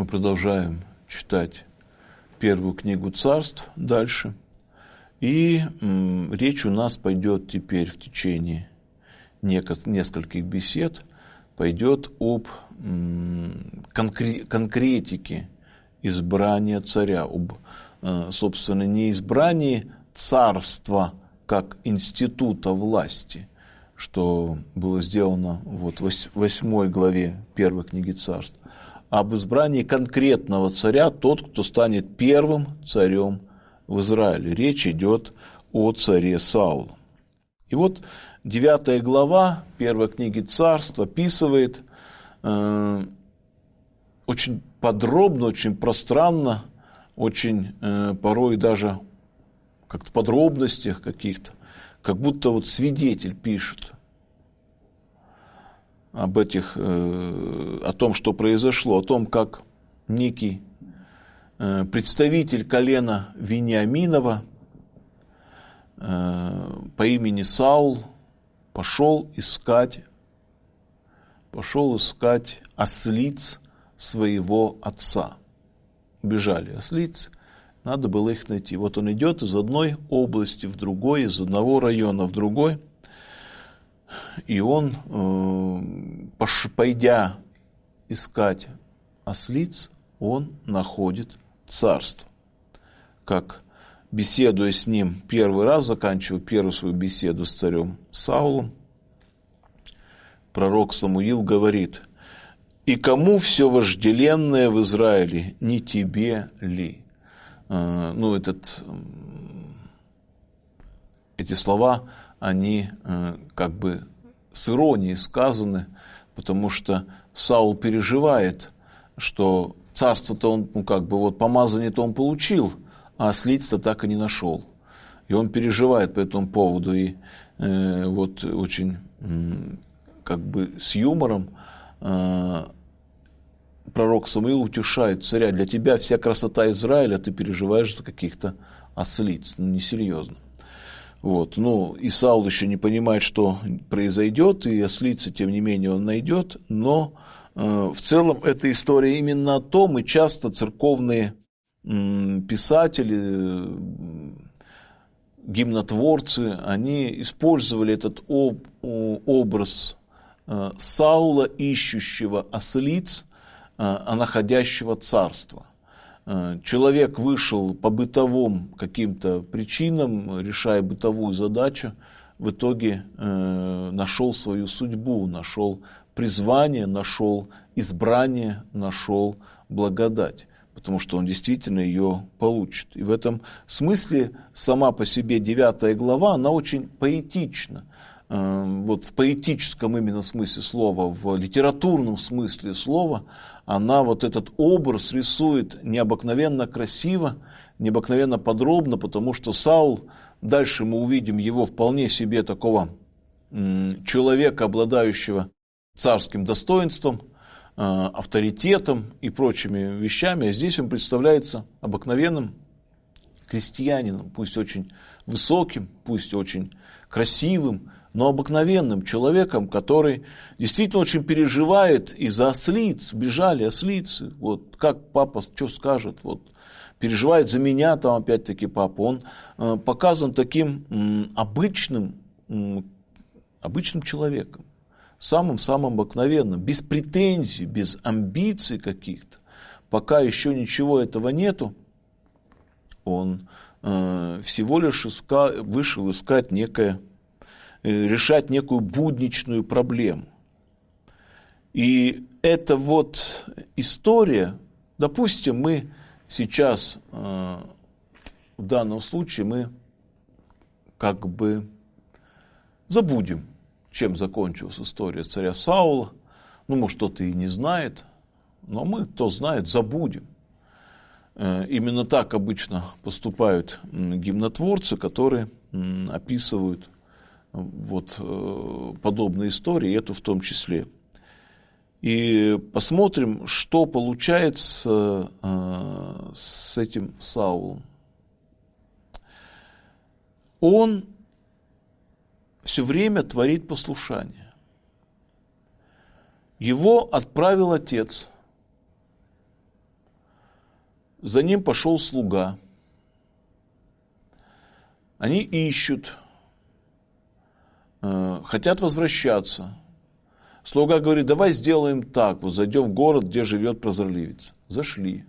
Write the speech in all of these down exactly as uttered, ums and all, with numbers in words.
продолжаем читать первую книгу Царств дальше. И м, речь у нас пойдет теперь в течение нескольких бесед, пойдет об м, конкре- конкретике избрания царя, об, э, собственно, не избрании царства как института власти, что было сделано вот в восьмой главе первой книги Царств, а об избрании конкретного царя, тот, кто станет первым царем в Израиле. Речь идет о царе Сауле. И вот девятая глава первой книги Царств описывает э, очень подробно, очень пространно, очень э, порой даже как в подробностях каких-то, как будто вот свидетель пишет об этих, э, о том, что произошло, о том, как некий э, представитель колена Вениаминова э, по имени Саул пошел искать, пошел искать ослиц своего отца. Бежали ослицы, надо было их найти. Вот он идет из одной области в другой, из одного района в другой. И он, пойдя искать ослиц, он находит царство. Как, беседуя с ним первый раз, заканчивая первую свою беседу с царем Саулом, пророк Самуил говорит: «И кому все вожделенное в Израиле, не тебе ли?» Ну, этот, эти слова, они как бы с иронией сказаны, потому что Саул переживает, что царство-то он, ну, как бы вот помазание-то он получил, а ослиц-то так и не нашел. И он переживает по этому поводу, и э, вот очень э, как бы с юмором э, пророк Самуил утешает царя: для тебя вся красота Израиля, ты переживаешь за каких-то ослиц. Ну, несерьезно. Вот. Ну, и Саул еще не понимает, что произойдет, и ослицы, тем не менее, он найдет. Но э, в целом эта история именно о том, и часто церковные э, писатели, э, гимнотворцы, они использовали этот об, образ э, Саула, ищущего ослиц, а находящего царство. Человек вышел по бытовым каким-то причинам, решая бытовую задачу, в итоге нашел свою судьбу, нашел призвание, нашел избрание, нашел благодать, потому что он действительно ее получит. И в этом смысле сама по себе девятая глава, она очень поэтична. Вот в поэтическом именно смысле слова, в литературном смысле слова, она вот этот образ рисует необыкновенно красиво, необыкновенно подробно, потому что Саул, дальше мы увидим его вполне себе такого человека, обладающего царским достоинством, авторитетом и прочими вещами, а здесь он представляется обыкновенным крестьянином, пусть очень высоким, пусть очень красивым, но обыкновенным человеком, который действительно очень переживает из-за ослиц. Бежали ослицы. Вот как папа что скажет? Вот переживает за меня, там опять-таки папа. Он э, показан таким м, обычным, м, обычным человеком. Самым-самым обыкновенным. Без претензий, без амбиций каких-то. Пока еще ничего этого нету, он э, всего лишь иска, вышел искать некое, решать некую будничную проблему. И эта вот история, допустим, мы сейчас, в данном случае, мы как бы забудем, чем закончилась история царя Саула. Ну, может, кто-то и не знает, но мы, кто знает, забудем. Именно так обычно поступают гимнотворцы, которые описывают вот э, подобные истории, эту в том числе. И посмотрим, что получается э, с этим Саулом. Он все время творит послушание. Его отправил отец. за ним пошел слуга. Они ищут, хотят возвращаться. Слуга говорит: давай сделаем так, вот зайдем в город, где живет прозорливец. Зашли.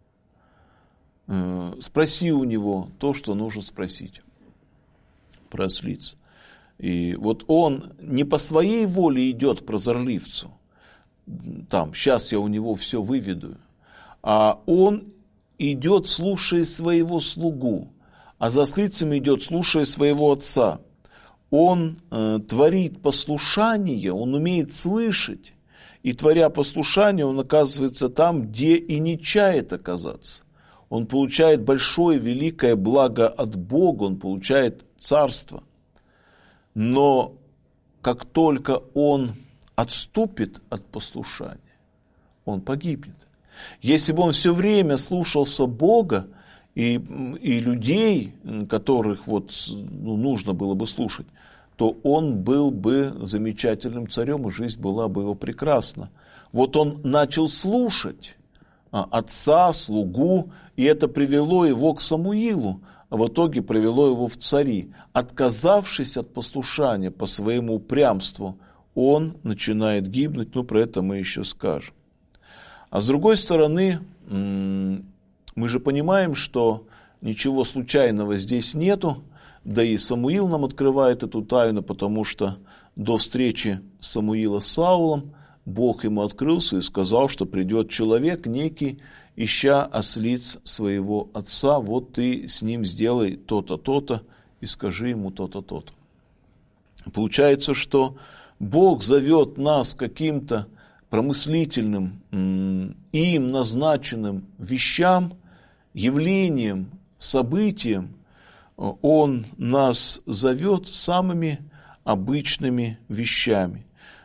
Спроси у него то, что нужно спросить про ослиц. И вот он не по своей воле идет к прозорливцу, там, сейчас я у него все выведу, а он идет, слушая своего слугу, а за ослицами идет, слушая своего отца. Он э, творит послушание, он умеет слышать, и творя послушание, он оказывается там, где и не чает оказаться. Он получает большое, великое благо от Бога, он получает царство. Но как только он отступит от послушания, он погибнет. Если бы он все время слушался Бога и, и людей, которых вот, ну, нужно было бы слушать, то он был бы замечательным царем, и жизнь была бы его прекрасна. Вот он начал слушать отца, слугу, и это привело его к Самуилу, а в итоге привело его в цари. Отказавшись от послушания по своему упрямству, он начинает гибнуть, ну про это мы еще скажем. А с другой стороны, мы же понимаем, что ничего случайного здесь нету, да и Самуил нам открывает эту тайну, потому что до встречи Самуила с Саулом Бог ему открылся и сказал, что придет человек некий, ища ослиц своего отца, вот ты с ним сделай то-то, то-то и скажи ему то-то, то-то. Получается, что Бог зовет нас каким-то промыслительным, им назначенным вещам, явлением, событием. Он нас зовет самыми обычными вещами.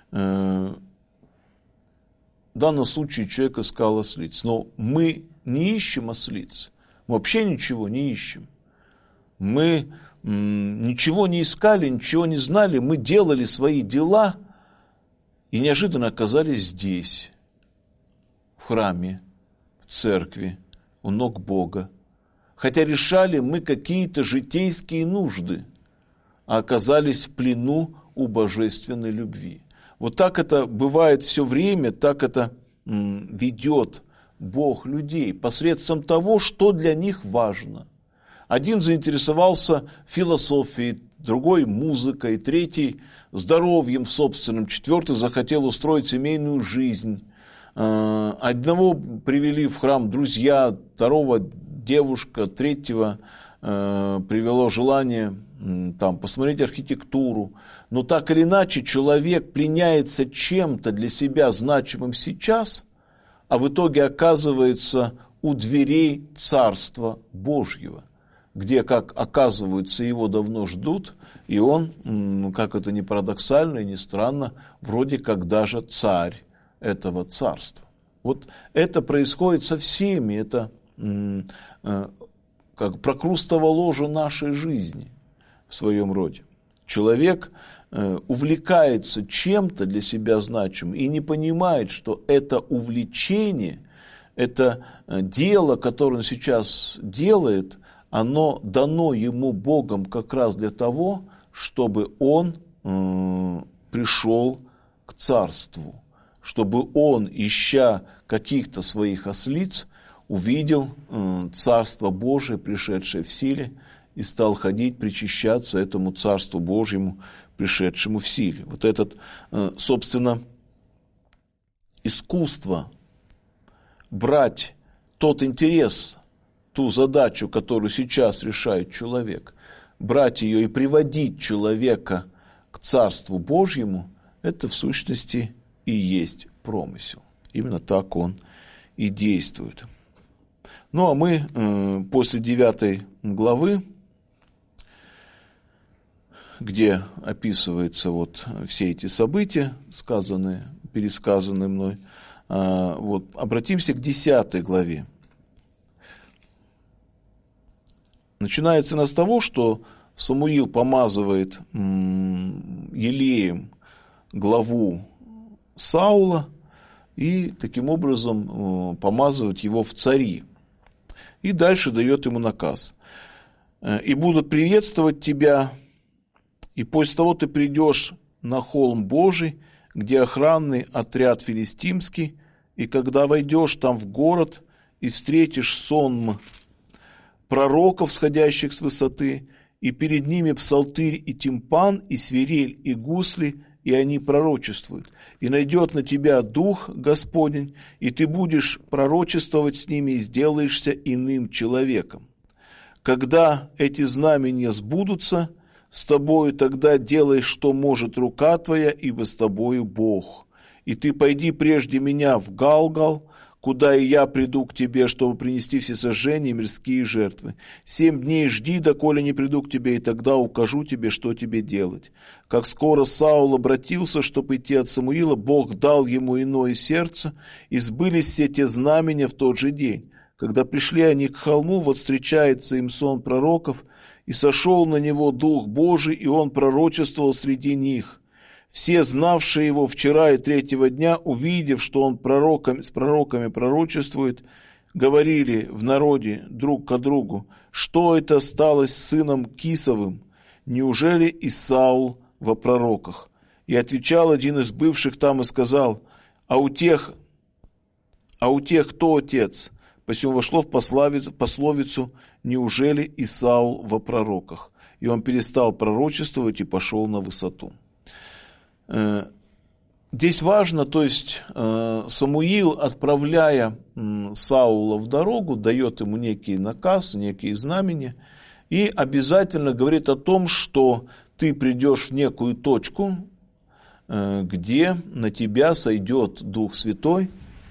В данном случае человек искал ослиц. Но мы не ищем ослиц. Мы вообще ничего не ищем. Мы м, ничего не искали, ничего не знали. Мы делали свои дела и неожиданно оказались здесь, в храме, в церкви, у ног Бога. Хотя решали мы какие-то житейские нужды, а оказались в плену у божественной любви. Вот так это бывает все время, так это м, ведет Бог людей посредством того, что для них важно. Один заинтересовался философией, другой музыкой, третий здоровьем собственным, четвертый захотел устроить семейную жизнь. Одного привели в храм друзья, второго девушка, третьего привело желание там, посмотреть архитектуру. Но так или иначе человек пленяется чем-то для себя значимым сейчас, а в итоге оказывается у дверей Царства Божьего, где, как оказывается, его давно ждут, и он, как это ни парадоксально и ни странно, вроде как даже царь этого царства. Вот это происходит со всеми, это как прокрустово ложе нашей жизни в своем роде. Человек увлекается чем-то для себя значимым и не понимает, что это увлечение, это дело, которое он сейчас делает, оно дано ему Богом как раз для того, чтобы он э, пришел к царству, чтобы он, ища каких-то своих ослиц, увидел э, Царство Божие, пришедшее в силе, и стал ходить, причащаться этому Царству Божьему, пришедшему в силе. Вот это, э, собственно, искусство брать тот интерес, ту задачу, которую сейчас решает человек, брать ее и приводить человека к Царству Божьему, это в сущности и есть промысел. Именно так он и действует. Ну а мы э, после девятой главы, где описываются вот все эти события, сказанные, пересказанные мной, э, вот, обратимся к десятой главе. Начинается она с того, что Самуил помазывает елеем главу Саула и таким образом помазывает его в цари. И дальше дает ему наказ. И будут приветствовать тебя, и после того ты придешь на холм Божий, где охранный отряд филистимский, и когда войдешь там в город и встретишь сонм пророков, сходящих с высоты, и перед ними псалтырь и тимпан, и свирель, и гусли, и они пророчествуют. И найдет на тебя Дух Господень, и ты будешь пророчествовать с ними, и сделаешься иным человеком. Когда эти знамения сбудутся с тобою, тогда делай, что может рука твоя, ибо с тобою Бог. И ты пойди прежде меня в Галгал, куда и я приду к тебе, чтобы принести всесожжения и мирские жертвы. Семь дней жди, доколе не приду к тебе, и тогда укажу тебе, что тебе делать. Как скоро Саул обратился, чтобы идти от Самуила, Бог дал ему иное сердце, и сбылись все те знамения в тот же день. Когда пришли они к холму, вот встречается им сон пророков, и сошел на него Дух Божий, и он пророчествовал среди них. Все, знавшие его вчера и третьего дня, увидев, что он пророками, с пророками пророчествует, говорили в народе друг к другу: что это стало с сыном Кисовым? Неужели и Саул во пророках? И отвечал один из бывших там и сказал: а у тех, а у тех кто отец? Посему вошло в пословицу: неужели и Саул во пророках? И он перестал пророчествовать и пошел на высоту. Здесь важно, то есть Самуил, отправляя Саула в дорогу, дает ему некий наказ, некие знамения, и обязательно говорит о том, что ты придешь в некую точку, где на тебя сойдет Дух Святой,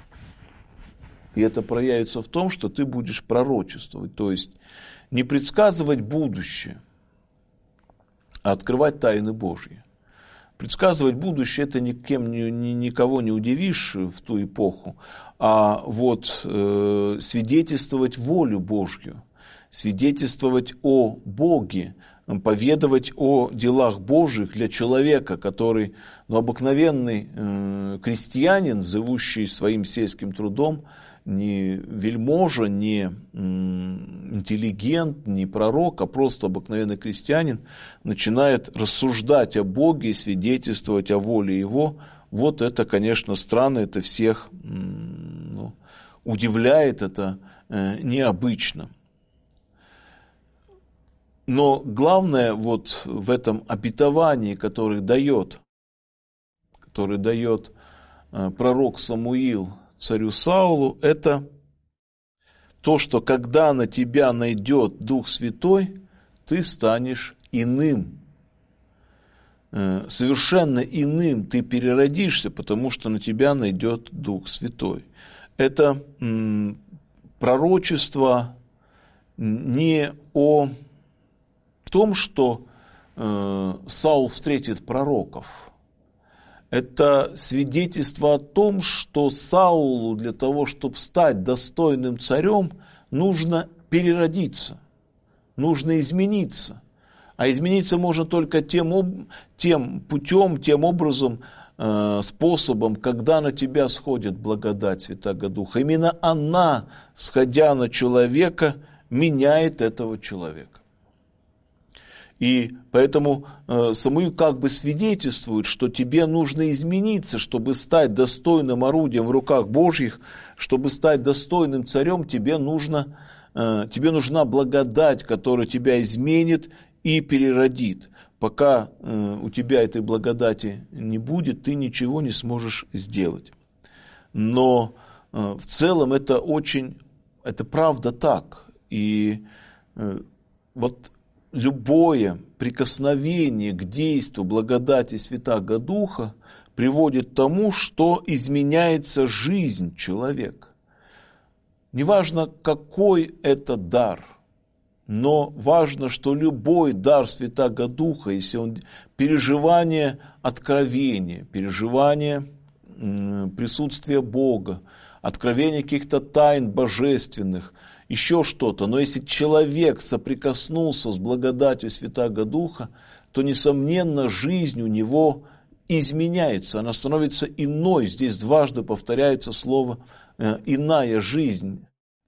и это проявится в том, что ты будешь пророчествовать, то есть не предсказывать будущее, а открывать тайны Божьи. Предсказывать будущее — это никем, ни, ни, никого не удивишь в ту эпоху, а вот э, свидетельствовать волю Божью, свидетельствовать о Боге, поведовать о делах Божьих для человека, который, ну, обыкновенный э, крестьянин, живущий своим сельским трудом, не вельможа, не интеллигент, не пророк, а просто обыкновенный крестьянин, начинает рассуждать о Боге, свидетельствовать о воле Его. Вот это, конечно, странно, это всех ну, удивляет, это необычно. Но главное вот в этом обетовании, которое дает, которое дает пророк Самуил царю Саулу, это то, что когда на тебя найдет Дух Святой, ты станешь иным. Совершенно иным ты переродишься, потому что на тебя найдет Дух Святой. Это пророчество не о том, что Саул встретит пророков. Это свидетельство о том, что Саулу для того, чтобы стать достойным царем, нужно переродиться, нужно измениться. А измениться можно только тем, тем путем, тем образом, э, способом, когда на тебя сходит благодать Святаго Духа. Именно она, сходя на человека, меняет этого человека. И поэтому э, Самуил как бы свидетельствует, что тебе нужно измениться, чтобы стать достойным орудием в руках Божьих, чтобы стать достойным царем, тебе, нужно, э, тебе нужна благодать, которая тебя изменит и переродит. Пока э, у тебя этой благодати не будет, ты ничего не сможешь сделать. Но э, в целом это очень, это правда так. И э, вот любое прикосновение к действию благодати Святаго Духа приводит к тому, что изменяется жизнь человека. Неважно, какой это дар, но важно, что любой дар Святаго Духа, если он переживание откровения, переживание присутствия Бога, откровение каких-то тайн божественных, еще что-то. Но если человек соприкоснулся с благодатью Святаго Духа, то, несомненно, жизнь у него изменяется, она становится иной. Здесь дважды повторяется слово «иная жизнь».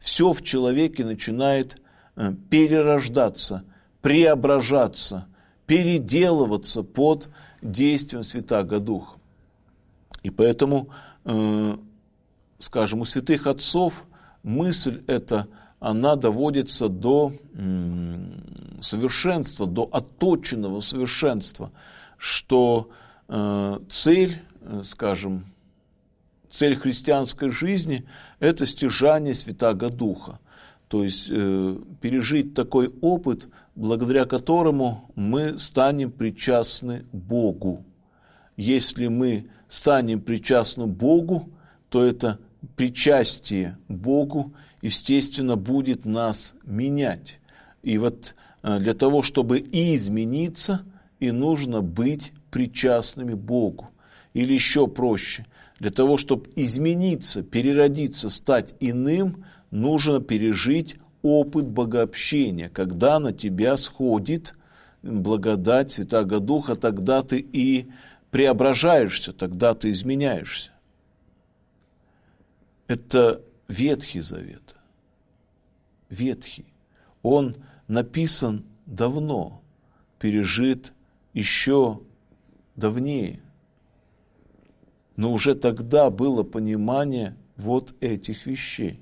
все в человеке начинает перерождаться, преображаться, переделываться под действием Святаго Духа. И поэтому, скажем, у святых отцов мысль эта, она доводится до совершенства, до отточенного совершенства, что цель, скажем, цель христианской жизни – это стяжание Святаго Духа. То есть э, пережить такой опыт, благодаря которому мы станем причастны Богу. Если мы станем причастны Богу, то это причастие Богу, естественно, будет нас менять. И вот э, для того, чтобы и измениться, и нужно быть причастными Богу. Или еще проще, для того, чтобы измениться, переродиться, стать иным, нужно пережить опыт богообщения. Когда на тебя сходит благодать Святаго Духа, тогда ты и преображаешься, тогда ты изменяешься. Это Ветхий Завет. Ветхий. Он написан давно, пережит еще давнее. Но уже тогда было понимание вот этих вещей.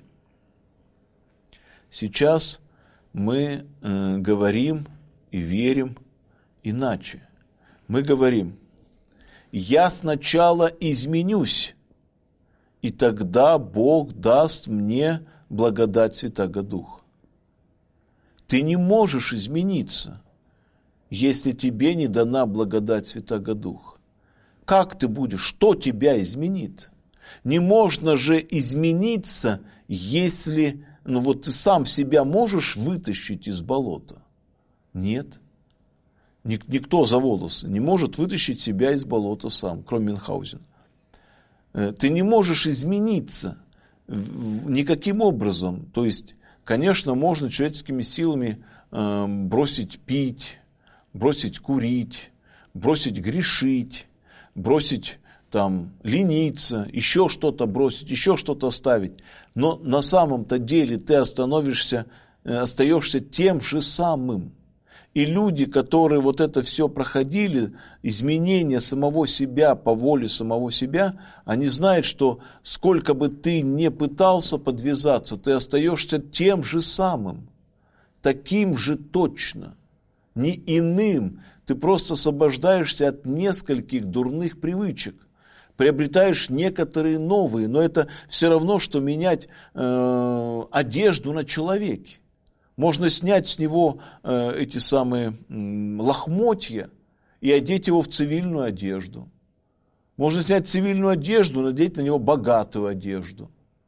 Сейчас мы э, говорим и верим иначе. Мы говорим: я сначала изменюсь, и тогда Бог даст мне благодать Святаго Духа. Ты не можешь измениться, если тебе не дана благодать Святаго Духа. Как ты будешь? Что тебя изменит? Не можно же измениться, если ну вот ты сам себя можешь вытащить из болота. Нет. Никто за волосы не может вытащить себя из болота сам, кроме Мюнхгаузена. Ты не можешь измениться никаким образом. То есть, конечно, можно человеческими силами бросить пить, бросить курить, бросить грешить, бросить там лениться, еще что-то бросить, еще что-то оставить. Но на самом-то деле ты остановишься, остаешься тем же самым. И люди, которые вот это все проходили, изменение самого себя по воле самого себя, они знают, что сколько бы ты не пытался подвязаться, ты остаешься тем же самым, таким же точно, не иным. Ты просто освобождаешься от нескольких дурных привычек, приобретаешь некоторые новые, но это все равно, что менять э, одежду на человеке. Можно снять с него э, эти самые э, лохмотья и одеть его в цивильную одежду. Можно снять цивильную одежду, надеть на него богатую одежду.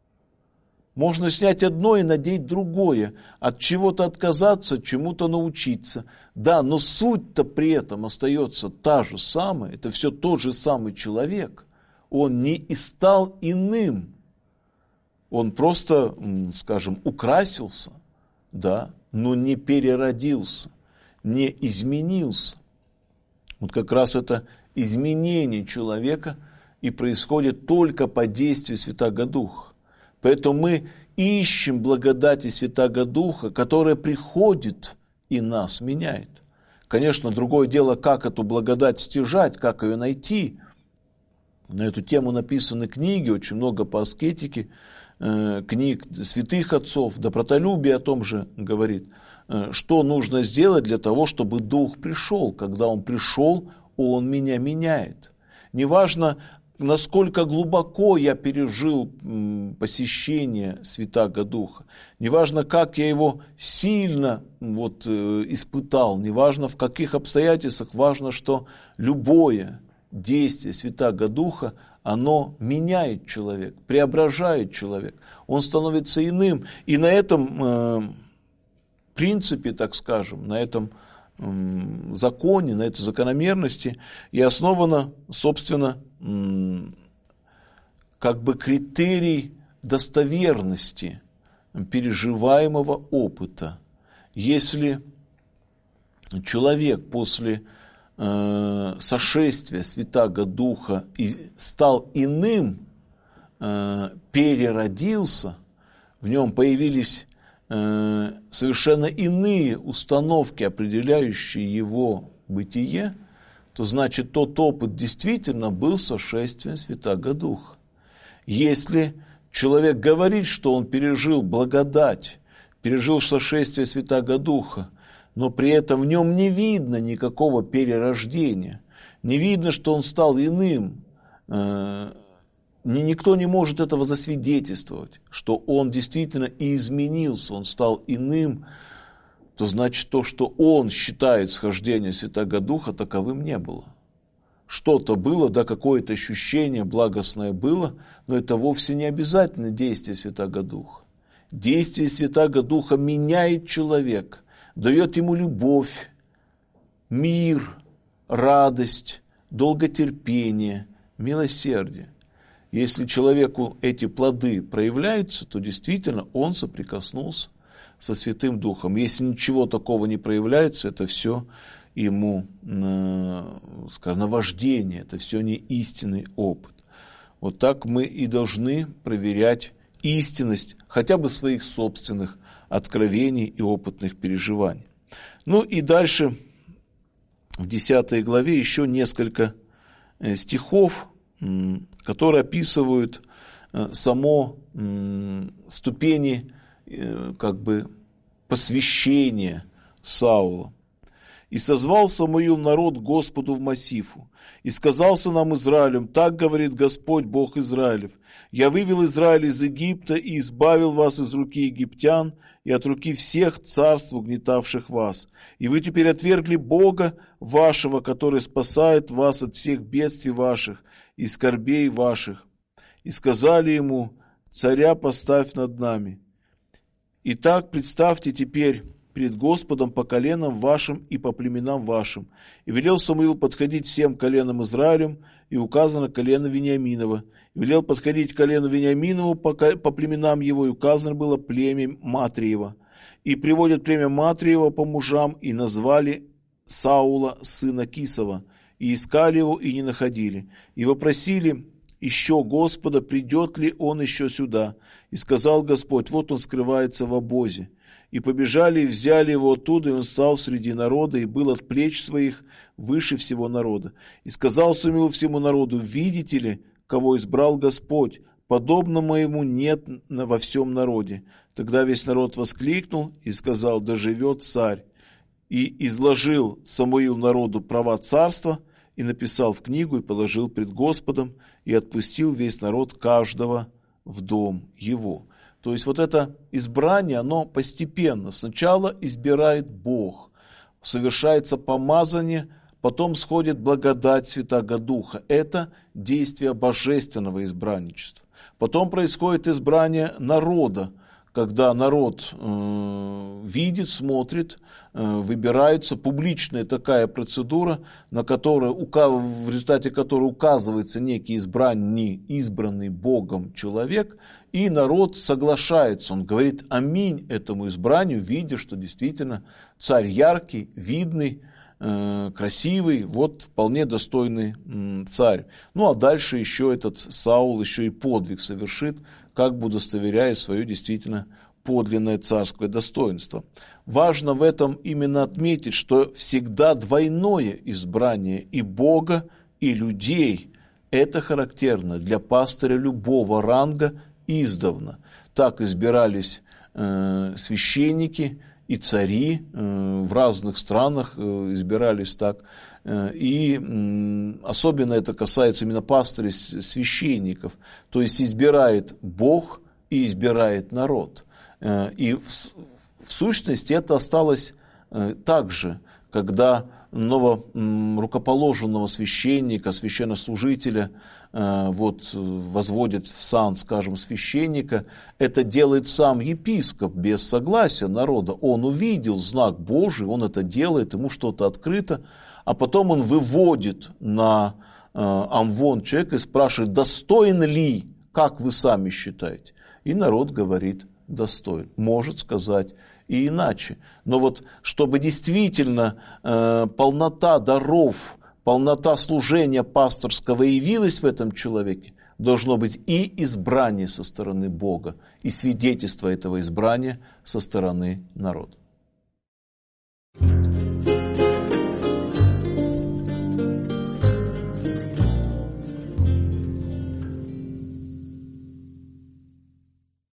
Можно снять одно и надеть другое, от чего-то отказаться, чему-то научиться. Да, но суть-то при этом остается та же самая, это все тот же самый человек. Он не и стал иным, он просто, скажем, украсился, да, но не переродился, не изменился. Вот как раз это изменение человека и происходит только по действию Святаго Духа. Поэтому мы ищем благодати Святаго Духа, которая приходит и нас меняет. Конечно, другое дело, как эту благодать стяжать, как ее найти. На эту тему написаны книги, очень много по аскетике, э, книг святых отцов, добротолюбие о том же говорит. Э, что нужно сделать для того, чтобы Дух пришел? Когда Он пришел, Он меня меняет. Неважно, насколько глубоко я пережил м, посещение Святаго Духа, неважно, как я его сильно вот, э, испытал, неважно, в каких обстоятельствах, важно, что любое действие Святаго Духа, оно меняет человека, преображает человека, он становится иным. И на этом э, принципе, так скажем, на этом э, законе, на этой закономерности и основано, собственно, э, как бы критерий достоверности переживаемого опыта. Если человек после сошествия Святаго Духа и стал иным, переродился, в нем появились э, совершенно иные установки, определяющие его бытие, то значит тот опыт действительно был сошествием Святаго Духа. Если человек говорит, что он пережил благодать, пережил сошествие Святаго Духа, но при этом в нем не видно никакого перерождения, не видно, что он стал иным, э, никто не может этого засвидетельствовать, что он действительно и изменился, он стал иным, то значит то, что он считает схождение Святаго Духа, таковым не было. Что-то было, да, какое-то ощущение благостное было, но это вовсе не обязательно действие Святаго Духа. Действие Святаго Духа меняет человека, дает ему любовь, мир, радость, долготерпение, милосердие. Если человеку эти плоды проявляются, то действительно он соприкоснулся со Святым Духом. Если ничего такого не проявляется, это все ему, скажем, наваждение, это все не истинный опыт. Вот так мы и должны проверять истинность хотя бы своих собственных откровений и опытных переживаний. Ну и дальше в десятой главе еще несколько стихов, которые описывают само ступени как бы посвящения Саула. «И созвал Самуил народ Господу в Массифу, и сказался нам Израилем, так говорит Господь Бог Израилев, я вывел Израиль из Египта и избавил вас из руки египтян и от руки всех царств, угнетавших вас. И вы теперь отвергли Бога вашего, который спасает вас от всех бедствий ваших и скорбей ваших. И сказали ему, царя поставь над нами. Итак, представьте теперь перед Господом по коленам вашим и по племенам вашим. И велел Самуил подходить всем коленам Израилем, и указано колено Вениаминова. И велел подходить колену Вениаминову по, по племенам его, и указано было племя Матриева. И приводят племя Матриева по мужам, и назвали Саула, сына Кисова, и искали его, и не находили. И вопросили еще Господа, придет ли он еще сюда. И сказал Господь, вот он скрывается в обозе. И побежали, и взяли его оттуда, и он стал среди народа, и был от плеч своих выше всего народа. И сказал Самуил всему народу, видите ли, кого избрал Господь, подобно моему нет во всем народе. Тогда весь народ воскликнул и сказал, да живет царь. И изложил Самуил народу права царства, и написал в книгу, и положил пред Господом, и отпустил весь народ каждого в дом его. То есть вот это избрание, оно постепенно. Сначала избирает Бог, совершается помазание, потом сходит благодать Святаго Духа. Это действие божественного избранничества. Потом происходит избрание народа, когда народ э, видит, смотрит, э, выбирается публичная такая процедура, на которую, в результате которой указывается некий избранный, избранный Богом человек, и народ соглашается, он говорит аминь этому избранию, видя, что действительно царь яркий, видный, э, красивый, вот вполне достойный э, царь. Ну а дальше еще этот Саул еще и подвиг совершит, как бы удостоверяя свое действительно подлинное царское достоинство. Важно в этом именно отметить, что всегда двойное избрание и Бога, и людей. Это характерно для пастыря любого ранга издавна. Так избирались э, священники и цари э, в разных странах, э, избирались так. Э, и э, особенно это касается именно пастырей, священников. То есть избирает Бог и избирает народ. Э, и в, в сущности это осталось э, так же, когда нового рукоположенного священника, священнослужителя э, вот, возводят в сан, скажем, священника, это делает сам епископ без согласия народа. Он увидел знак Божий, он это делает, ему что-то открыто, а потом он выводит на э, амвон человека и спрашивает, достоин ли, как вы сами считаете? И народ говорит, достоин. Может сказать и иначе. Но вот чтобы действительно э, полнота даров, полнота служения пасторского явилась в этом человеке, должно быть и избрание со стороны Бога, и свидетельство этого избрания со стороны народа.